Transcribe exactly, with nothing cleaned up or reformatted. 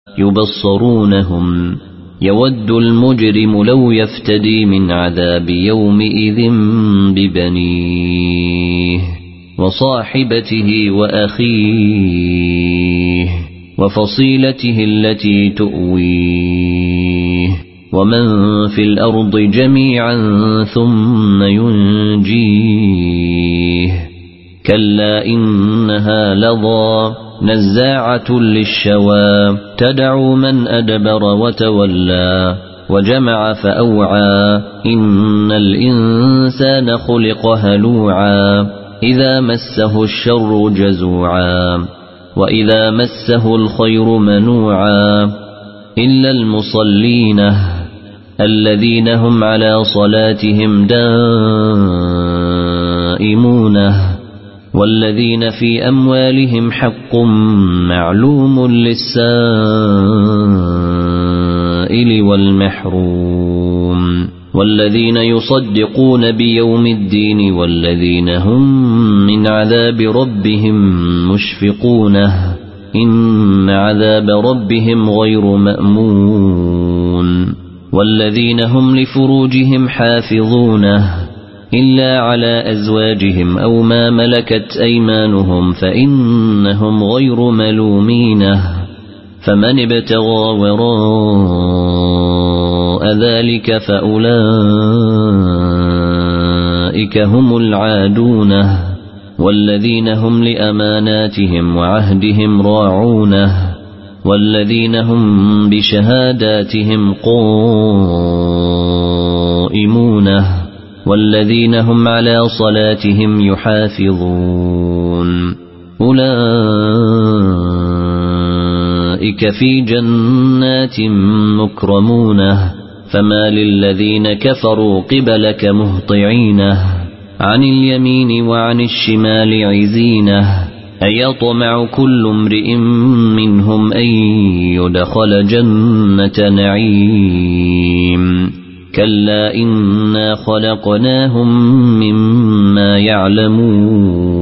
يبصرونهم يود المجرم لو يفتدي من عذاب يومئذ ببنيه وصاحبته وأخيه وفصيلته التي تؤويه ومن في الأرض جميعا ثم ينجيه كلا إنها لظى نزاعة للشوى تدعو من أدبر وتولى وجمع فأوعى إن الإنسان خلق هلوعا إذا مسه الشر جزوعا وإذا مسه الخير منوعا إلا المصلين الذين هم على صلاتهم دائمون والذين في أموالهم حق معلوم للسائل والمحروم والذين يصدقون بيوم الدين والذين هم من عذاب ربهم مشفقون إن عذاب ربهم غير مأمون والذين هم لفروجهم حافظون إلا على أزواجهم أو ما ملكت أيمانهم فإنهم غير ملومين فمن ابتغى وراء ذلك فأولئك هم العادون والذين هم لأماناتهم وعهدهم راعون والذين هم بشهاداتهم قائمون والذين هم على صلاتهم يحافظون أولئك في جنات مكرمون فما للذين كفروا قبلك مهطعين عن اليمين وعن الشمال عزين أيطمع كل امرئ منهم أن يدخل جنة نعيم كلا إنا خلقناهم مما يعلمون